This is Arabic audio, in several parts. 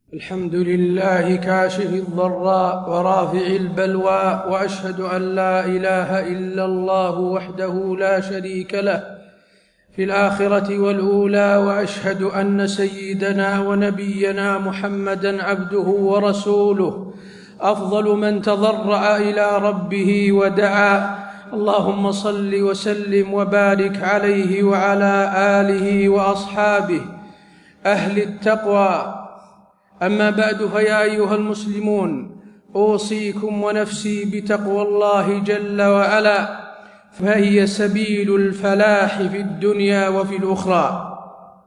الحمد لله كاشف الضراء ورافع البلوى، وأشهد أن لا إله إلا الله وحده لا شريك له في الآخرة والأولى، وأشهد أن سيدنا ونبينا محمدًا عبده ورسوله أفضل من تضرع إلى ربه ودعا. اللهم صل وسلم وبارك عليه وعلى آله وأصحابه أهل التقوى. أما بعد، فيا أيها المسلمون، أوصيكم ونفسي بتقوى الله جل وعلا، فهي سبيل الفلاح في الدنيا وفي الأخرى.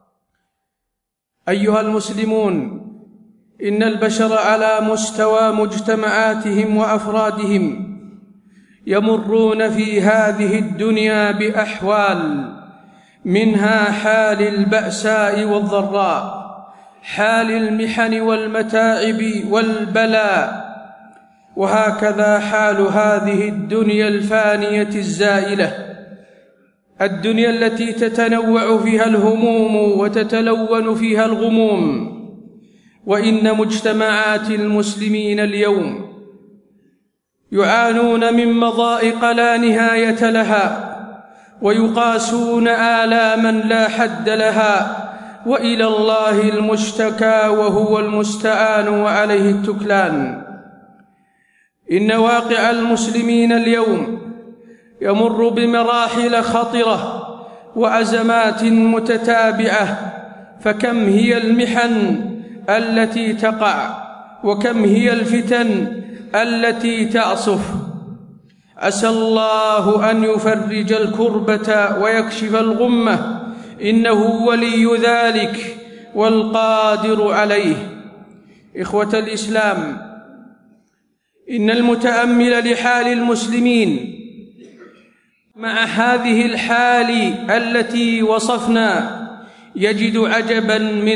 أيها المسلمون، إن البشر على مستوى مجتمعاتهم وأفرادهم يمرون في هذه الدنيا بأحوال، منها حال البأساء والضراء، حال المحن والمتاعب والبلاء، وهكذا حال هذه الدنيا الفانية الزائلة، الدنيا التي تتنوع فيها الهموم وتتلون فيها الغموم. وإن مجتمعات المسلمين اليوم يعانون من مضائق لا نهاية لها، ويقاسون آلاما لا حد لها، وإلى الله المشتكى وهو المستعان وعليه التكلان. إن واقع المسلمين اليوم يمر بمراحل خطرة وأزمات متتابعة، فكم هي المحن التي تقع، وكم هي الفتن التي تعصف. عسى الله أن يفرج الكربة ويكشف الغمة، إنه ولي ذلك والقادر عليه. إخوة الإسلام، إن المتأمل لحال المسلمين مع هذه الحال التي وصفنا يجد عجبا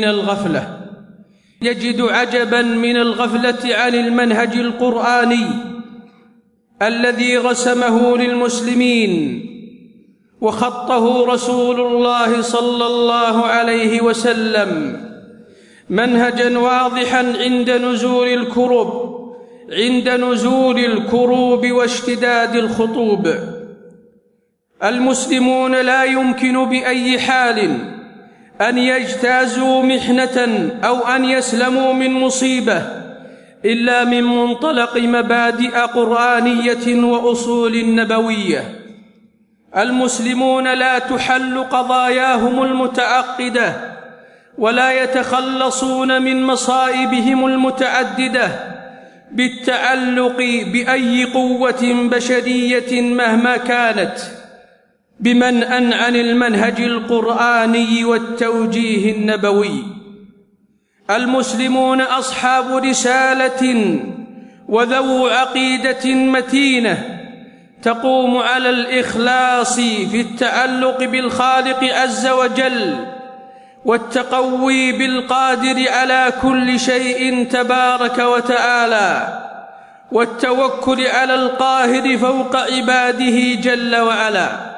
من الغفلة عن المنهج القرآني الذي رسمه للمسلمين وخطه رسول الله صلى الله عليه وسلم، منهجا واضحا عند نزول الكروب واشتداد الخطوب. المسلمون لا يمكن بأي حال أن يجتازوا محنة أو أن يسلموا من مصيبة إلا من منطلق مبادئ قرآنية وأصول نبوية. المسلمون لا تحل قضاياهم المتعقدة، ولا يتخلصون من مصائبهم المتعددة بالتعلق بأي قوة بشرية مهما كانت، بمنأ عن المنهج القرآني والتوجيه النبوي. المسلمون أصحاب رسالة وذو عقيدة متينة تقوم على الإخلاص في التعلق بالخالق عز وجل، والتقوي بالقادر على كل شيء تبارك وتعالى، والتوكل على القاهر فوق عباده جل وعلا.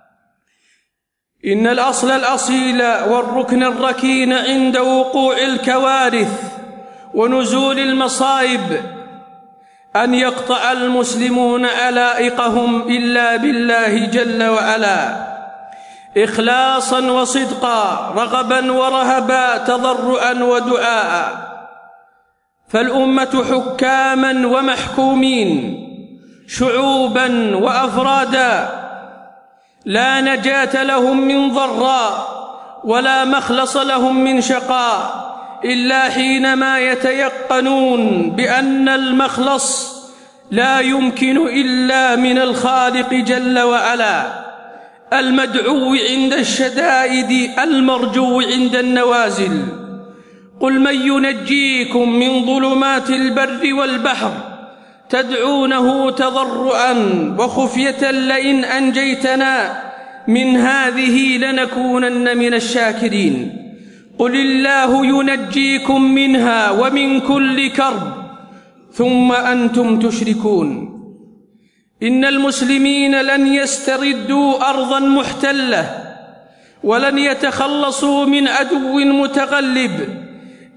إن الأصل الأصيل والركن الركين عند وقوع الكوارث ونزول المصائب أن يقطع المسلمون علائقهم إلا بالله جل وعلا، إخلاصا وصدقا، رغبا ورهبا، تضرعا ودعاء. فالأمة حكاما ومحكومين، شعوبا وأفرادا، لا نجاة لهم من ضراء ولا مخلص لهم من شقاء إلا حينما يتيقنون بأن المخلص لا يمكن إلا من الخالق جل وعلا، المدعو عند الشدائد، المرجو عند النوازل. قل من ينجيكم من ظلمات البر والبحر تدعونه تضرعا وخفية لئن أنجيتنا من هذه لنكونن من الشاكرين. قل الله ينجيكم منها ومن كل كرب ثم أنتم تشركون. إن المسلمين لن يستردوا أرضا محتلة ولن يتخلصوا من عدو متغلب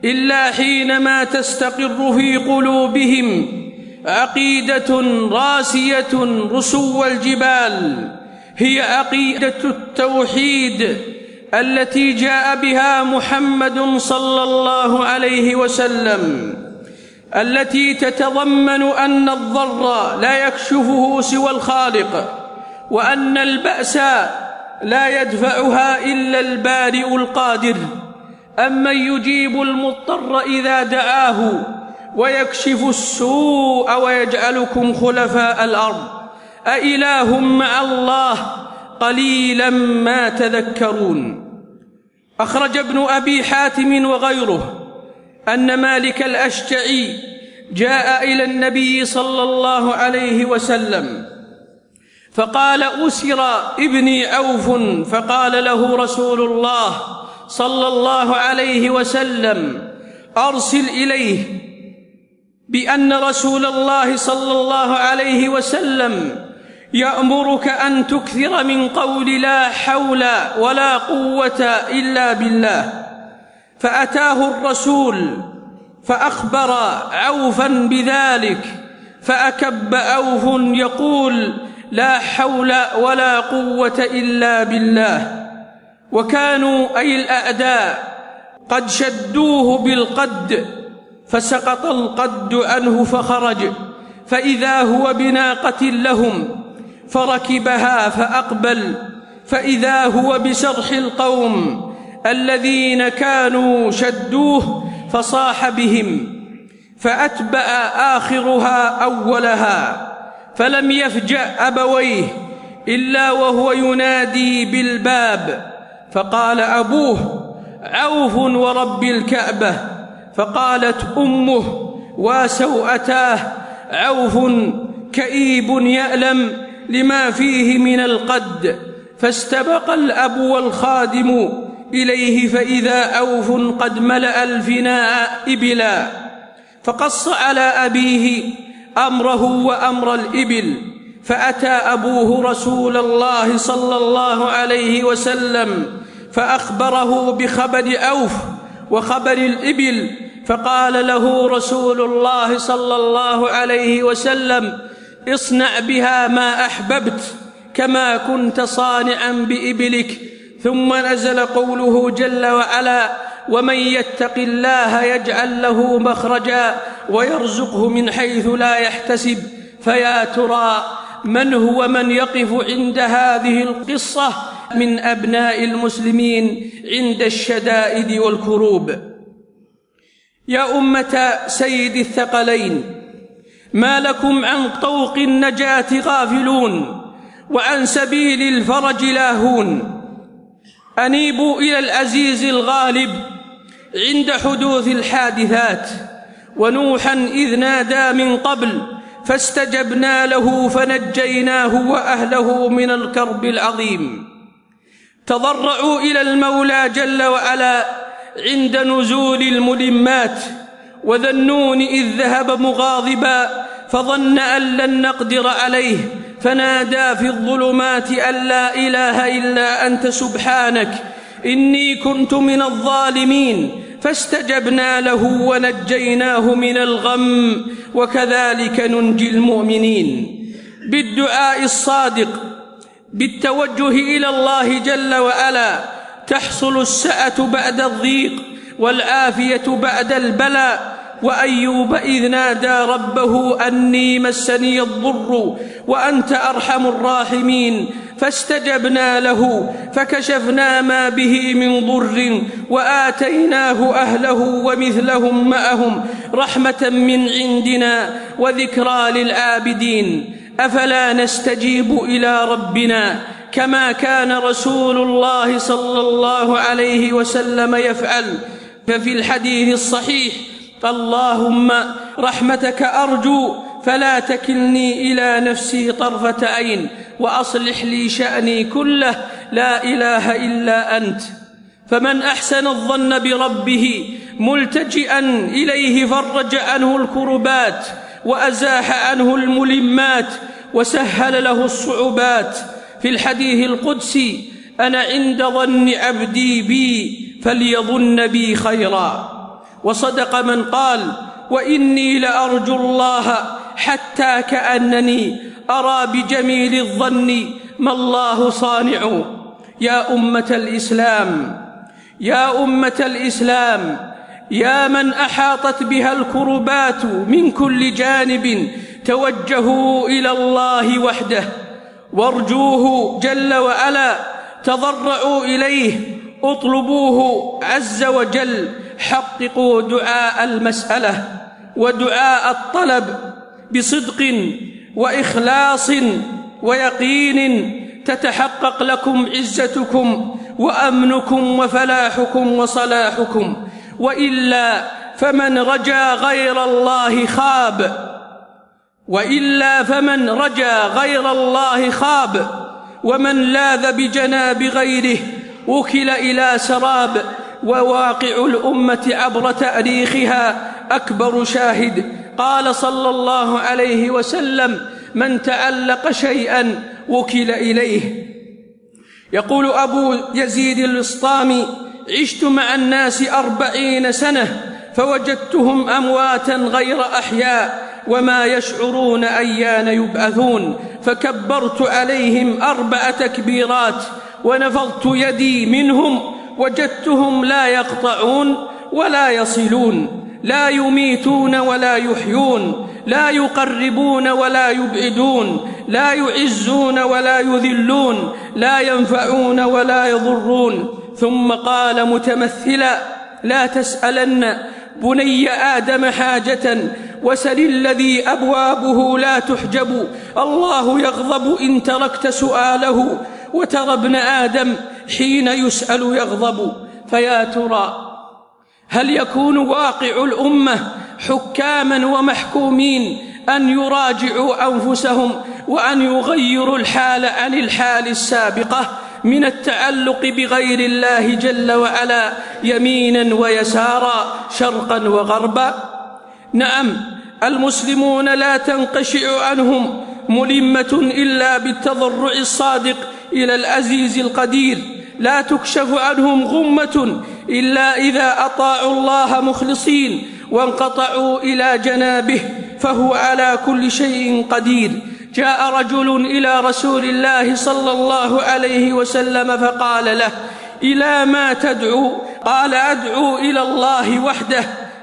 إلا حينما تستقر في قلوبهم عقيدة راسية رسو الجبال، هي عقيدة التوحيد التي جاء بها محمد صلى الله عليه وسلم، التي تتضمن أن الضر لا يكشفه سوى الخالق، وأن البأس لا يدفعها إلا البارئ القادر، أمن يجيب المضطر إذا دعاه ويكشف السوء ويجعلكم خلفاء الأرض أإله مع الله قليلا ما تذكرون. أخرج ابن أبي حاتم وغيره أن مالك الأشجعي جاء إلى النبي صلى الله عليه وسلم فقال: أسر ابني عوف، فقال له رسول الله صلى الله عليه وسلم: أرسل إليه بأن رسول الله صلى الله عليه وسلم يأمرك أن تكثر من قول لا حول ولا قوة إلا بالله. فأتاه الرسول فأخبر عوفا بذلك، فأكب عوف يقول: لا حول ولا قوة إلا بالله. وكانوا أي الأعداء قد شدوه بالقد، فسقط القد عنه فخرج، فإذا هو بناقة لهم، فركبها فأقبل، فإذا هو بسرح القوم الذين كانوا شدوه، فصاح بهم، فأتبع آخرها أولها، فلم يفجأ أبويه إلا وهو ينادي بالباب، فقال أبوه: عوف ورب الكعبة. فقالت أمه: وسوءتاه، عوف كئيب يألم لما فيه من القد. فاستبق الأب والخادم إليه، فإذا عوف قد ملأ الفناء إبلا، فقص على أبيه أمره وأمر الإبل. فأتى أبوه رسول الله صلى الله عليه وسلم فأخبره بخبر عوف وخبر الإبل، فقال له رسول الله صلى الله عليه وسلم: اصنع بها ما أحببت كما كنت صانعا بإبلك. ثم نزل قوله جل وعلا: ومن يتق الله يجعل له مخرجا ويرزقه من حيث لا يحتسب. فيا ترى من هو من يقف عند هذه القصة من أبناء المسلمين عند الشدائد والكروب؟ يا أمة سيد الثقلين، ما لكم عن طوق النجاة غافلون وعن سبيل الفرج لاهون؟ أنيبوا إلى العزيز الغالب عند حدوث الحادثات، ونوحا إذ نادى من قبل فاستجبنا له فنجيناه وأهله من الكرب العظيم. تضرعوا إلى المولى جل وعلا عند نزول الملمات، وذنون إذ ذهب مغاضبا فظن أن لن نقدر عليه، فنادى في الظلمات أن لا إله إلا أنت سبحانك إني كنت من الظالمين، فاستجبنا له ونجيناه من الغم، وكذلك ننجي المؤمنين. بالدعاء الصادق، بالتوجه إلى الله جل وعلا، تحصل السعة بعد الضيق والعافية بعد البلاء. وأيوب إذ نادى ربه أني مسني الضر وأنت أرحم الراحمين، فاستجبنا له فكشفنا ما به من ضر وآتيناه أهله ومثلهم معهم رحمة من عندنا وذكرى للعابدين. أفلا نستجيب إلى ربنا كما كان رسول الله صلى الله عليه وسلم يفعل؟ ففي الحديث الصحيح: اللهم رحمتك أرجو فلا تكلني إلى نفسي طرفة عين، وأصلح لي شأني كله، لا إله إلا أنت. فمن أحسن الظن بربه ملتجئا إليه فرج عنه الكربات وأزاح عنه الملمات وسهل له الصعوبات. في الحديث القدسي: أنا عند ظن عبدي بي فليظن بي خيرا. وصدق من قال: وإني لأرجو الله حتى كأنني أرى بجميل الظن ما الله صانع. يا أمة الإسلام، يا أمة الإسلام، يا من أحاطت بها الكربات من كل جانب، توجهوا إلى الله وحده وارجوه جل وعلا، تضرعوا إليه، اطلبوه عز وجل، حققوا دعاء المسألة ودعاء الطلب بصدق وإخلاص ويقين، تتحقق لكم عزتكم وأمنكم وفلاحكم وصلاحكم. وإلا فمن رجا غير الله خاب، وإلا فمن رجا غير الله خاب، ومن لاذ بجناب غيره وكل إلى سراب. وواقع الأمة عبر تاريخها أكبر شاهد. قال صلى الله عليه وسلم: من تعلق شيئا وكل إليه. يقول أبو يزيد البسطامي: عشت مع الناس 40 سنة فوجدتهم أمواتا غير أحياء وما يشعرون أيان يبعثون، فكبرت عليهم 4 تكبيرات ونفضت يدي منهم، وجدتهم لا يقطعون ولا يصلون، لا يميتون ولا يحيون، لا يقربون ولا يبعدون، لا يعزون ولا يذلون، لا ينفعون ولا يضرون. ثم قال متمثلا: لا تسألن بني آدم حاجة وسل الذي أبوابه لا تحجب، الله يغضب إن تركت سؤاله، وترى ابن آدم حين يسأل يغضب. فيا ترى هل يكون واقع الأمة حكاما ومحكومين أن يراجعوا أنفسهم وأن يغيروا الحال عن الحال السابقة من التعلق بغير الله جل وعلا يمينا ويسارا، شرقا وغربا؟ نعم، المسلمون لا تنقشع عنهم ملمة إلا بالتضرع الصادق إلى العزيز القدير، لا تكشف عنهم غمة إلا إذا أطاعوا الله مخلصين وانقطعوا إلى جنابه، فهو على كل شيء قدير. جاء رجل إلى رسول الله صلى الله عليه وسلم فقال له: إلى ما تدعو؟ قال: أدعو إلى الله وحده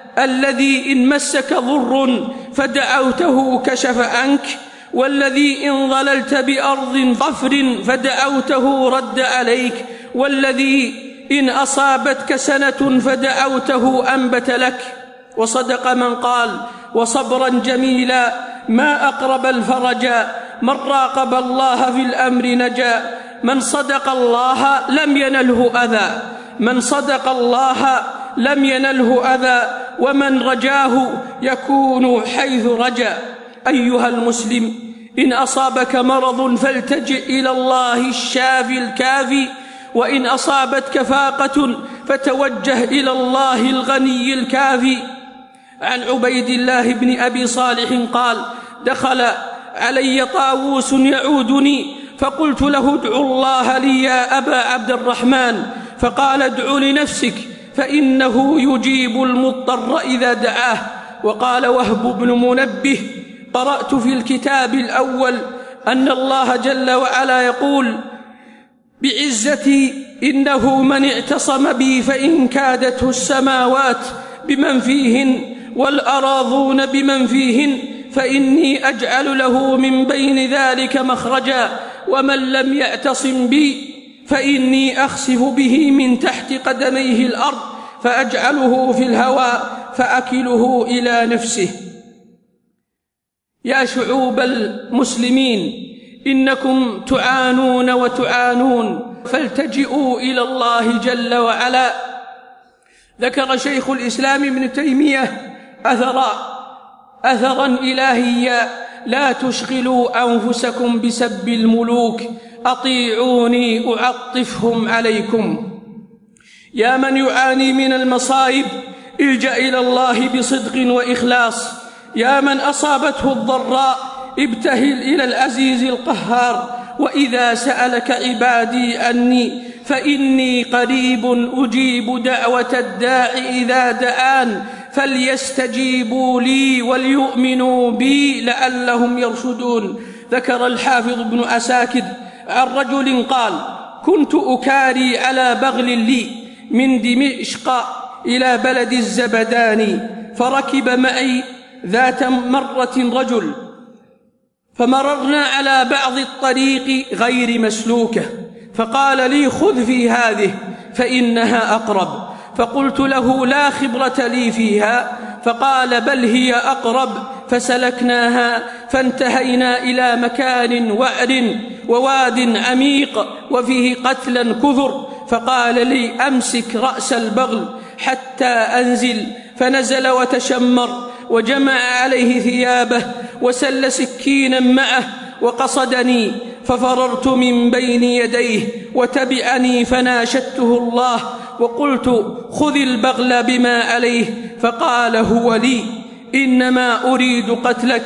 الذي إن مسك ضر فدعوته كشف عنك، والذي إن ضللت بأرض ظفر فدعوته رد عليك، والذي إن أصابتك سنة فدعوته أنبت لك. وصدق من قال: وصبرا جميلا ما أقرب الفرج، من راقب الله في الأمر نجا. من صدق الله لم ينله أذى، من صدق الله لم ينله أذى، ومن رجاه يكون حيث رجا. أيها المسلم، إن أصابك مرض فالتجئ إلى الله الشافي الكافي، وإن أصابتك فاقة فتوجه إلى الله الغني الكافي. عن عبيد الله بن أبي صالح قال: دخل علي طاووس يعودني، فقلت له: ادع الله لي يا أبا عبد الرحمن. فقال: ادع لنفسك فإنه يجيب المضطر إذا دعاه. وقال وهب بن منبه: قرأت في الكتاب الأول أن الله جل وعلا يقول: بعزتي إنه من اعتصم بي فإن كادته السماوات بمن فيهن والأراضون بمن فيهن فإني أجعل له من بين ذلك مخرجا، ومن لم يعتصم بي فإني أخسف به من تحت قدميه الأرض فأجعله في الهواء فأكله إلى نفسه. يا شعوب المسلمين، إنكم تعانون وتعانون، فالتجئوا إلى الله جل وعلا. ذكر شيخ الإسلام ابن تيمية أثرا إلهيا: لا تشغلوا أنفسكم بسب الملوك، أطيعوني أعطفهم عليكم. يا من يعاني من المصائب، الجأ إلى الله بصدق وإخلاص. يا من أصابته الضراء، ابتهل إلى العزيز القهار وإذا سألك عبادي أني فإني قريب أجيب دعوة الداع إذا دعان فليستجيبوا لي وليؤمنوا بي لعلهم يرشدون. ذكر الحافظ ابن عساكر عن رجل قال: كنت أكاري على بغل لي من دمشق إلى بلد الزبداني، فركب معي ذات مرة رجل، فمررنا على بعض الطريق غير مسلوكة، فقال لي: خذ في هذه فإنها أقرب. فقلت له: لا خبرة لي فيها. فقال: بل هي أقرب. فسلكناها فانتهينا إلى مكان وعر وواد عميق وفيه قتلا كثر، فقال لي: أمسك رأس البغل حتى أنزل. فنزل وتشمر وجمع عليه ثيابه وسل سكينا معه وقصدني، ففررت من بين يديه وتبعني، فناشدته الله وقلت: خذ البغل بما عليه. فقال: هو لي، إنما أريد قتلك.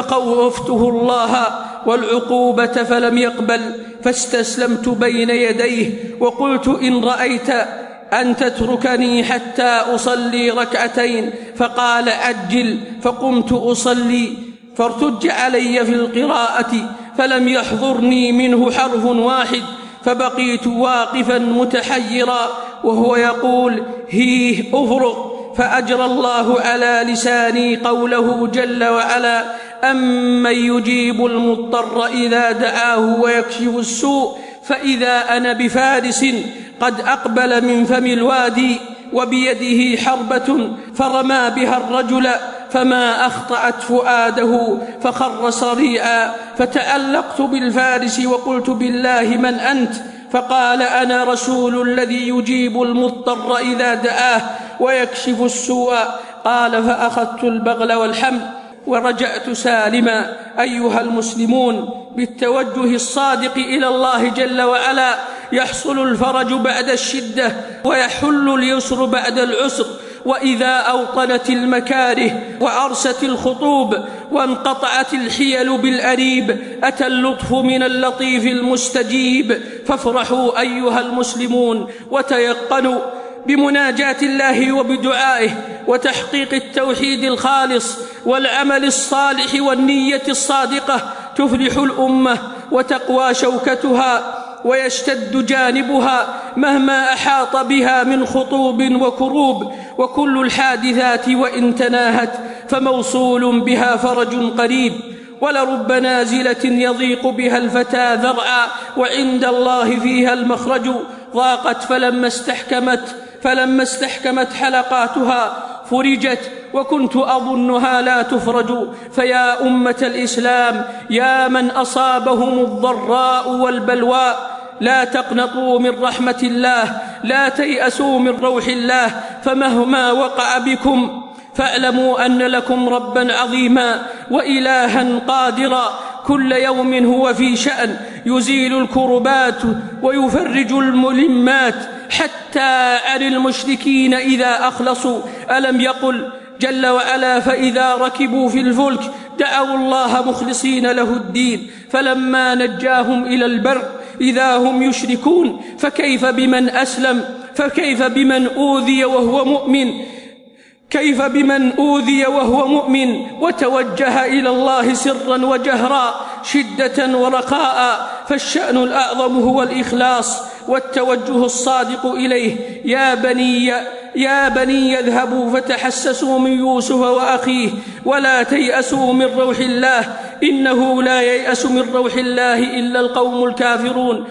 فخوفته الله والعقوبة فلم يقبل، فاستسلمت بين يديه وقلت: إن رأيت أن تتركني حتى أصلي ركعتين. فقال: أجل. فقمت أصلي، فارتج علي في القراءة فلم يحضرني منه حرف واحد، فبقيت واقفا متحيرا وهو يقول: هيه أفرغ. فأجرى الله على لساني قوله جل وعلا: أمن يجيب المضطر إذا دعاه ويكشف السوء. فإذا أنا بفارس قد أقبل من فم الوادي وبيده حربة، فرمى بها الرجل فما أخطأت فؤاده فخر صريعا. فتعلقت بالفارس وقلت: بالله من أنت؟ فقال: أنا رسول الذي يجيب المضطر إذا دعاه ويكشف السوء. قال: فأخذت البغل والحمل ورجعت سالما. أيها المسلمون، بالتوجه الصادق إلى الله جل وعلا يحصل الفرج بعد الشدة ويحل اليسر بعد العسر. وإذا أوطنت المكاره وعرست الخطوب وانقطعت الحيل بالأريب أتى اللطف من اللطيف المستجيب. فافرحوا أيها المسلمون وتيقنوا بمناجاة الله وبدعائه وتحقيق التوحيد الخالص والعمل الصالح والنية الصادقة، تفلح الأمة وتقوى شوكتها ويشتد جانبها مهما أحاط بها من خطوب وكروب. وكل الحادثات وإن تناهت فموصول بها فرج قريب، ولرب نازلة يضيق بها الفتى ذرعا وعند الله فيها المخرج. ضاقت فلما استحكمت حلقاتها فرجت، وكنت أظنها لا تفرج. فيا أمة الإسلام، يا من أصابهم الضراء والبلواء، لا تقنطوا من رحمة الله، لا تيأسوا من روح الله، فمهما وقع بكم فاعلموا أن لكم ربا عظيما وإلها قادرا كل يوم هو في شأن، يزيل الكربات ويفرج الملمات حتى عن المشركين إذا أخلصوا. ألم يقل جل وعلا: فإذا ركبوا في الفلك دعوا الله مخلصين له الدين فلما نجاهم إلى البر إذا هم يشركون. فكيف بمن أسلم؟ فكيف بمن أوذي وهو مؤمن؟ كيف بمن أوذي وهو مؤمن وتوجه إلى الله سرا وجهرا، شدة ورخاء؟ فالشأن الأعظم هو الإخلاص والتوجه الصادق إليه. يا بني اذهبوا فتحسسوا من يوسف وأخيه ولا تيأسوا من روح الله، إنه لا ييأس من روح الله إلا القوم الكافرون.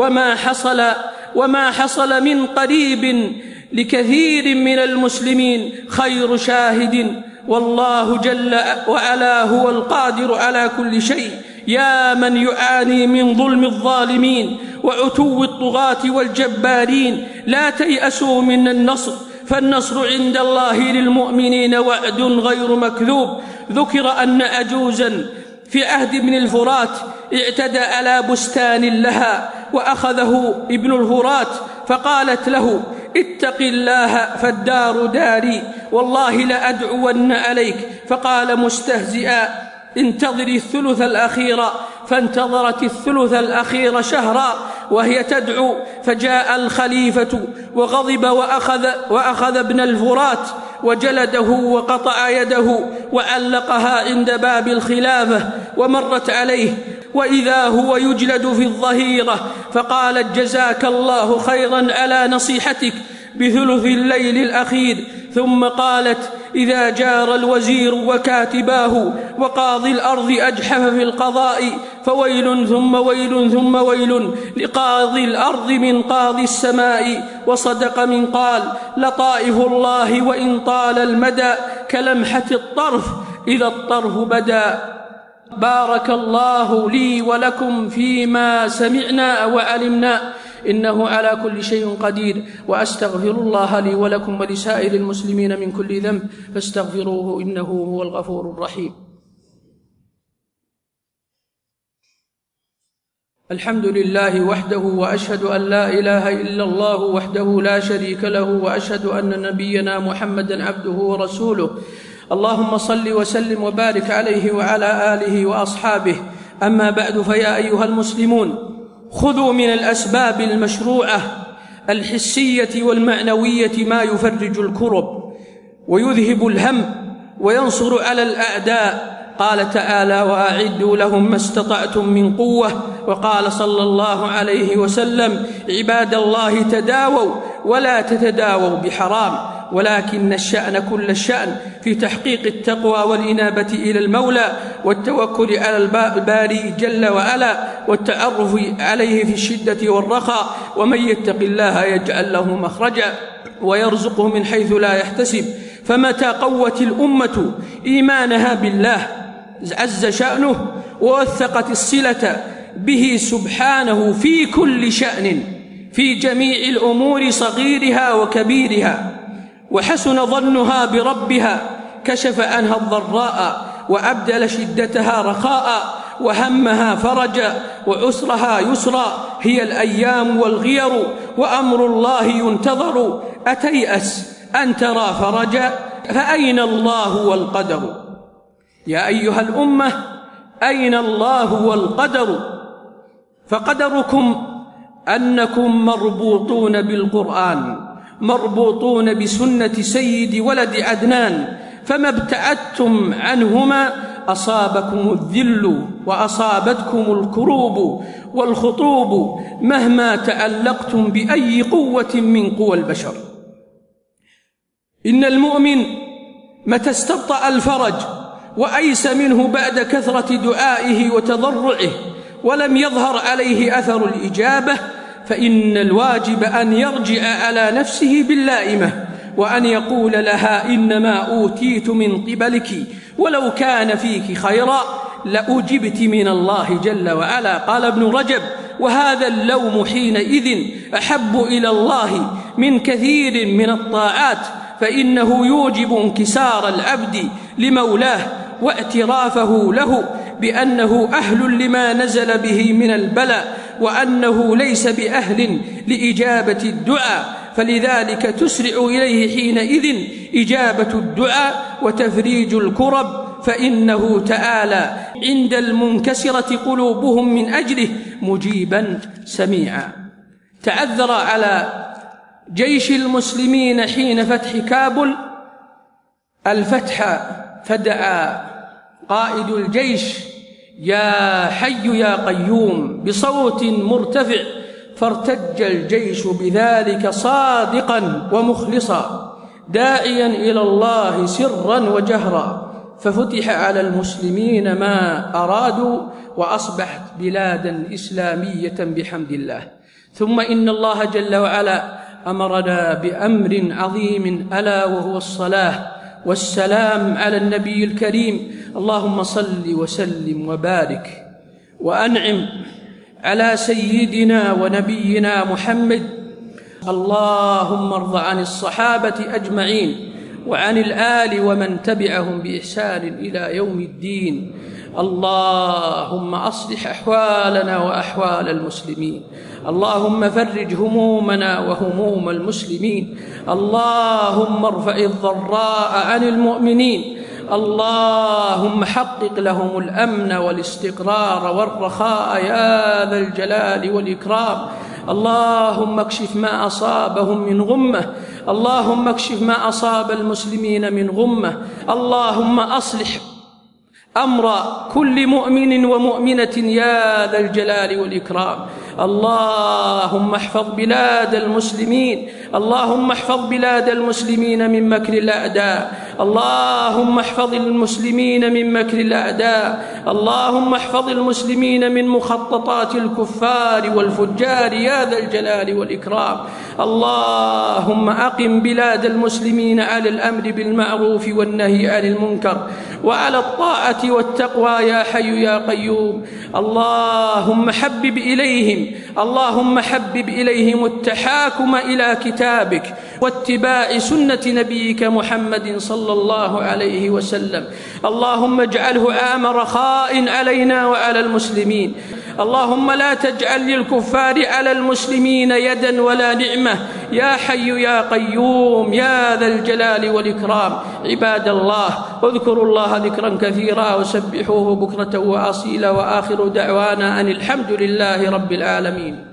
وما حصل من قريب لكثير من المسلمين خير شاهد، والله جل وعلا هو القادر على كل شيء. يا من يعاني من ظلم الظالمين وعتو الطغاة والجبارين، لا تيأسوا من النصر، فالنصر عند الله للمؤمنين وعد غير مكذوب. ذكر أن عجوزا في عهد ابن الفرات اعتدى على بستان لها، وأخذه ابن الفرات فقالت له: اتق الله فالدار داري، والله لأدعون عليك. فقال مستهزئا: انتظري الثلث الأخير، فانتظرت الثلث الأخير شهرا وهي تدعو. فجاء الخليفة وغضب وأخذ ابن الفرات وجلده وقطع يده وعلقها عند باب الخلافة، ومرت عليه وإذا هو يجلد في الظهيرة. فقالت: جزاك الله خيرا على نصيحتك بثلث الليل الأخير. ثم قالت: إذا جار الوزير وكاتباه وقاضي الأرض أجحف في القضاء فويل ثم ويل ثم ويل لقاضي الأرض من قاضي السماء. وصدق من قال: لطائف الله وإن طال المدى كلمحة الطرف إذا الطرف بدا. بارك الله لي ولكم فيما سمعنا وعلمنا، إنه على كل شيء قدير. وأستغفر الله لي ولكم ولسائر المسلمين من كل ذنب فاستغفروه إنه هو الغفور الرحيم. الحمد لله وحده، وأشهد أن لا إله إلا الله وحده لا شريك له، وأشهد أن نبينا محمدا عبده ورسوله. اللهم صل وسلم وبارك عليه وعلى آله وأصحابه. أما بعد، فيا أيها المسلمون، خذوا من الأسباب المشروعة الحسية والمعنوية ما يفرج الكرب ويذهب الهم وينصر على الأعداء. قال تعالى: وأعدوا لهم ما استطعتم من قوة. وقال صلى الله عليه وسلم: عباد الله، تداووا ولا تتداووا بحرام، ولكن الشأن كل الشأن في تحقيق التقوى والإنابة إلى المولى والتوكل على الباري جل وعلا والتعرف عليه في الشدة والرخاء. ومن يتق الله يجعل له مخرجا ويرزقه من حيث لا يحتسب. فمتى قوت الأمة إيمانها بالله عز شأنه ووثقت الصلة به سبحانه في كل شأن في جميع الأمور صغيرها وكبيرها، وحسن ظنها بربها، كشف عنها الضراء وأبدل شدتها رخاء، وهمها فرجا وعسرها يسرا. هي الأيام والغير وأمر الله ينتظر. أتيأس أن ترى فرجا؟ فأين الله والقدر؟ يا أيها الأمة، أين الله والقدر؟ فقدركم أنكم مربوطون بالقرآن، مربوطون بسنة سيد ولد عدنان، فما ابتعدتم عنهما أصابكم الذل وأصابتكم الكروب والخطوب مهما تعلقتم بأي قوة من قوى البشر. إن المؤمن متى استبطأ الفرج وأيس منه بعد كثرة دعائه وتضرعه ولم يظهر عليه أثر الإجابة، فإن الواجب أن يرجع على نفسه باللائمة وأن يقول لها: إنما أوتيت من قبلك، ولو كان فيك خيرا لأجبت من الله جل وعلا. قال ابن رجب: وهذا اللوم حينئذ أحب إلى الله من كثير من الطاعات، فإنه يوجب انكسار العبد لمولاه واعترافه له بأنه أهل لما نزل به من البلاء، وأنه ليس بأهل لإجابة الدعاء، فلذلك تسرع إليه حينئذ إجابة الدعاء وتفريج الكرب، فإنه تعالى عند المنكسرة قلوبهم من أجله مجيبا سميعا. تعذر على جيش المسلمين حين فتح كابل الفتح، فدعا قائد الجيش: يا حي يا قيوم بصوت مرتفع، فارتج الجيش بذلك صادقا ومخلصا داعيا إلى الله سرا وجهرا، ففتح على المسلمين ما أرادوا وأصبحت بلادا إسلامية بحمد الله. ثم إن الله جل وعلا أمرنا بأمر عظيم ألا وهو الصلاة والسلام على النبي الكريم. اللهم صل وسلم وبارك وأنعم على سيدنا ونبينا محمد. اللهم ارض عن الصحابة أجمعين وعن الآل ومن تبعهم بإحسان إلى يوم الدين. اللهم أصلح أحوالنا وأحوال المسلمين، اللهم فرج همومنا وهموم المسلمين، اللهم ارفع الضراء عن المؤمنين، اللهم حقق لهم الأمن والاستقرار والرخاء يا ذا الجلال والإكرام. اللهم اكشف ما أصابهم من غمة، اللهم اكشف ما أصاب المسلمين من غمة. اللهم أصلح أمر كل مؤمن ومؤمنة يا ذا الجلال والإكرام. اللهم احفظ بلاد المسلمين، اللهم احفظ بلاد المسلمين من مكر الأعداء، اللهم احفظ المسلمين من مكر الأعداء، اللهم احفظ المسلمين من مخططات الكفار والفجار يا ذا الجلال والإكرام. اللهم أقم بلاد المسلمين على الأمر بالمعروف والنهي عن المنكر وعلى الطاعة والتقوى يا حي يا قيوم. اللهم حبب إليهم التحاكم إلى كتابك واتباع سنة نبيك محمد صلى الله عليه وسلم. اللهم اجعله عام رخاء علينا وعلى المسلمين. اللهم لا تجعل للكفار على المسلمين يدا ولا نعمة يا حي يا قيوم يا ذا الجلال والإكرام. عباد الله، اذكروا الله ذكرا كثيرا وسبحوه بكرة وأصيلا، وآخر دعوانا أن الحمد لله رب العالمين.